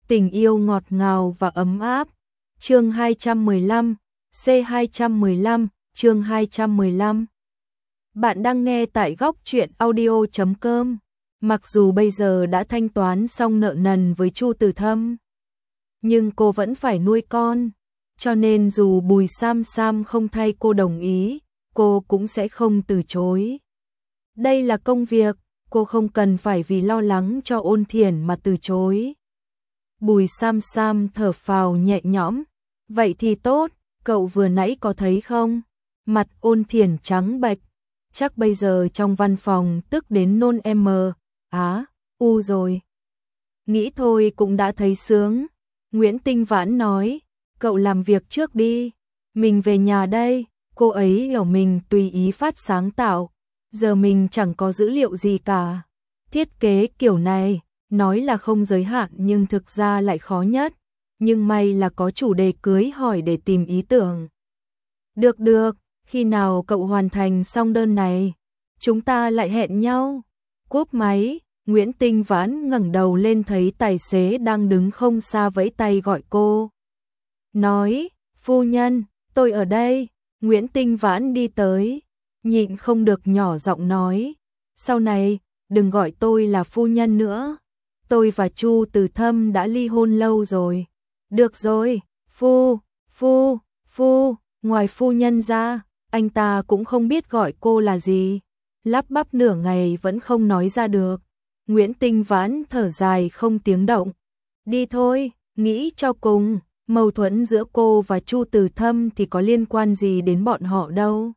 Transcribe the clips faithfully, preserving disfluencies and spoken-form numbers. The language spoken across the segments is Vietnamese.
Tình yêu ngọt ngào và ấm áp. Chương hai trăm mười lăm, C hai trăm mười lăm, chương hai trăm mười lăm. Bạn đang nghe tại góc truyện audio chấm com. Mặc dù bây giờ đã thanh toán xong nợ nần với Chu Từ Thâm, nhưng cô vẫn phải nuôi con, cho nên dù Bùi Sam Sam không thay cô đồng ý, cô cũng sẽ không từ chối. Đây là công việc, cô không cần phải vì lo lắng cho Ôn Thiển mà từ chối. Bùi Sam Sam thở phào nhẹ nhõm, vậy thì tốt, cậu vừa nãy có thấy không? Mặt Ôn Thiển trắng bệch, chắc bây giờ trong văn phòng tức đến nôn em á, u rồi. Nghĩ thôi cũng đã thấy sướng. Nguyễn Tinh Vãn nói, cậu làm việc trước đi, mình về nhà đây. Cô ấy hiểu mình tùy ý phát sáng tạo, giờ mình chẳng có dữ liệu gì cả. Thiết kế kiểu này, nói là không giới hạn nhưng thực ra lại khó nhất, nhưng may là có chủ đề cưới hỏi để tìm ý tưởng. Được được, khi nào cậu hoàn thành xong đơn này, chúng ta lại hẹn nhau. Cúp máy, Nguyễn Tinh Vãn ngẩng đầu lên thấy tài xế đang đứng không xa vẫy tay gọi cô. Nói, phu nhân, tôi ở đây. Nguyễn Tinh Vãn đi tới, nhịn không được nhỏ giọng nói, sau này, đừng gọi tôi là phu nhân nữa. Tôi và Chu Từ Thâm đã ly hôn lâu rồi. Được rồi, phu, phu, phu, ngoài phu nhân ra, anh ta cũng không biết gọi cô là gì. Lắp bắp nửa ngày vẫn không nói ra được. Nguyễn Tinh Vãn thở dài không tiếng động. Đi thôi, nghĩ cho cùng, mâu thuẫn giữa cô và Chu Từ Thâm thì có liên quan gì đến bọn họ đâu.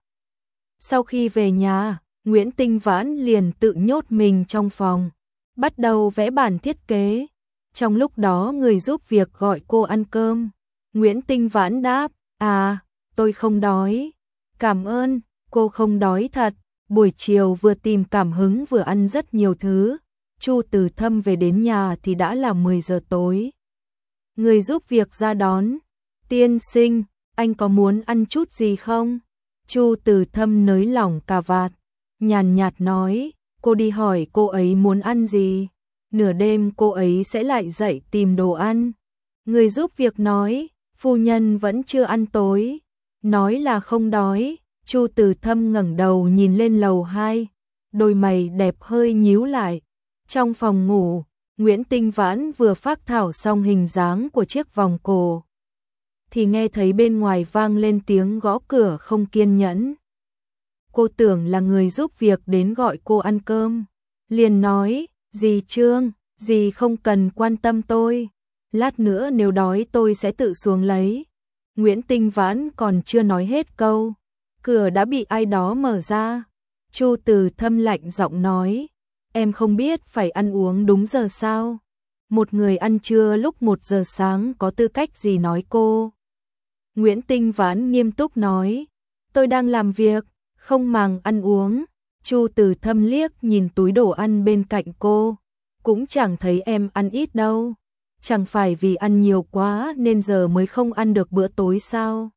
Sau khi về nhà, Nguyễn Tinh Vãn liền tự nhốt mình trong phòng, bắt đầu vẽ bản thiết kế. Trong lúc đó người giúp việc gọi cô ăn cơm. Nguyễn Tinh Vãn đáp, à, tôi không đói. Cảm ơn, cô không đói thật. Buổi chiều vừa tìm cảm hứng vừa ăn rất nhiều thứ. Chu Từ Thâm về đến nhà thì đã là mười giờ tối. Người giúp việc ra đón. Tiên sinh, anh có muốn ăn chút gì không? Chu Từ Thâm nới lỏng cà vạt, nhàn nhạt nói, cô đi hỏi cô ấy muốn ăn gì. Nửa đêm cô ấy sẽ lại dậy tìm đồ ăn. Người giúp việc nói, phu nhân vẫn chưa ăn tối. Nói là không đói. Chu Từ Thâm ngẩng đầu nhìn lên lầu hai, đôi mày đẹp hơi nhíu lại. Trong phòng ngủ, Nguyễn Tinh Vãn vừa phác thảo xong hình dáng của chiếc vòng cổ, thì nghe thấy bên ngoài vang lên tiếng gõ cửa không kiên nhẫn. Cô tưởng là người giúp việc đến gọi cô ăn cơm, liền nói, dì Trương, dì không cần quan tâm tôi, lát nữa nếu đói tôi sẽ tự xuống lấy. Nguyễn Tinh Vãn còn chưa nói hết câu, cửa đã bị ai đó mở ra. Chu Từ Thâm lạnh giọng nói, em không biết phải ăn uống đúng giờ sao? Một người ăn trưa lúc một giờ sáng có tư cách gì nói cô? Nguyễn Tinh Vãn nghiêm túc nói, tôi đang làm việc, không màng ăn uống. Chu Từ Thâm liếc nhìn túi đồ ăn bên cạnh cô, cũng chẳng thấy em ăn ít đâu. Chẳng phải vì ăn nhiều quá nên giờ mới không ăn được bữa tối sao?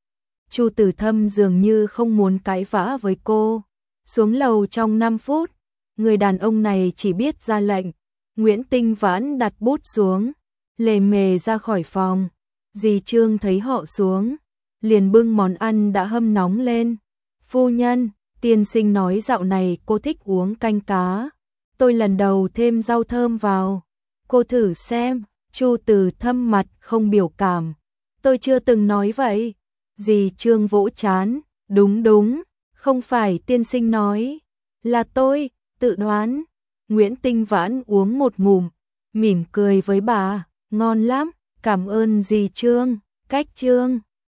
Chu Từ Thâm dường như không muốn cãi vã với cô. Xuống lầu trong năm phút, người đàn ông này chỉ biết ra lệnh. Nguyễn Tinh Vãn đặt bút xuống, lề mề ra khỏi phòng. Dì Trương thấy họ xuống, liền bưng món ăn đã hâm nóng lên. Phu nhân, tiên sinh nói dạo này cô thích uống canh cá. Tôi lần đầu thêm rau thơm vào. Cô thử xem. Chu Từ Thâm mặt không biểu cảm. Tôi chưa từng nói vậy. Dì Trương vỗ chán. Đúng đúng, không phải tiên sinh nói, là tôi, tự đoán. Nguyễn Tinh Vãn uống một ngụm, mỉm cười với bà, ngon lắm, cảm ơn dì Trương, cách Trương.